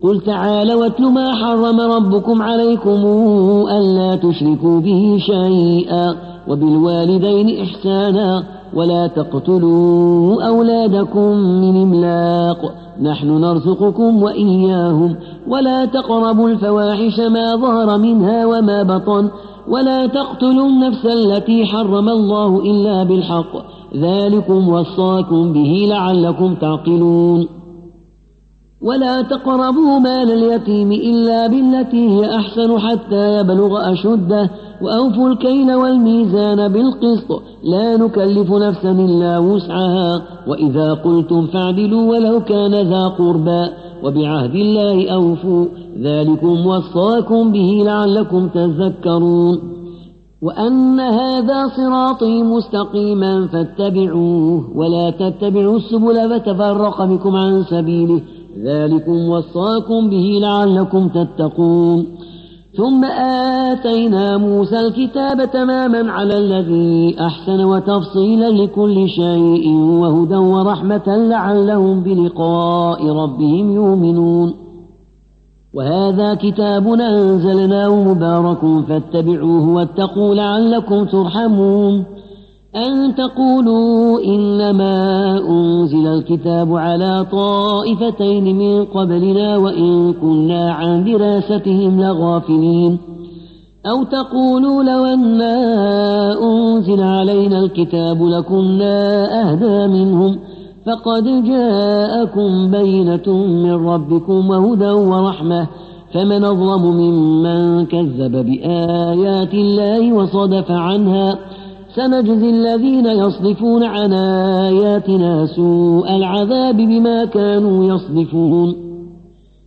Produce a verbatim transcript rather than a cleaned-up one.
قل تعالوا واتل ما حرم ربكم عليكم ألا تشركوا به شيئا وبالوالدين إحسانا ولا تقتلوا أولادكم من إملاق نحن نرزقكم وإياهم ولا تقربوا الفواحش ما ظهر منها وما بطن ولا تقتلوا النفس التي حرم الله إلا بالحق ذلكم وصاكم به لعلكم تعقلون ولا تقربوا مال اليتيم إلا بالتي هي أحسن حتى يبلغ أشده وأوفوا الكيل والميزان بالقسط لا نكلف نفسا إلا وسعها وإذا قلتم فاعدلوا ولو كان ذا قربى وبعهد الله أوفوا ذلكم وصاكم به لعلكم تذكرون وأن هذا صراطي مستقيما فاتبعوه ولا تتبعوا السبل فتفرق بكم عن سبيله ذلكم وصاكم به لعلكم تتقون ثم آتينا موسى الكتاب تماما على الذي أحسن وتفصيلا لكل شيء وهدى ورحمة لعلهم بلقاء ربهم يؤمنون وهذا كتاب أنزلناه مبارك فاتبعوه واتقوا لعلكم ترحمون أن تقولوا إنما أنزل الكتاب على طائفتين من قبلنا وإن كنا عن دراستهم لغافلين أو تقولوا لو أنا أنزل علينا الكتاب لكنا أهدى منهم فقد جاءكم بينة من ربكم وهدى ورحمة فمن أظلم ممن كذب بآيات الله وصدف عنها سنجزي الذين يصدفون عن آياتنا سوء العذاب بما كانوا يصدفون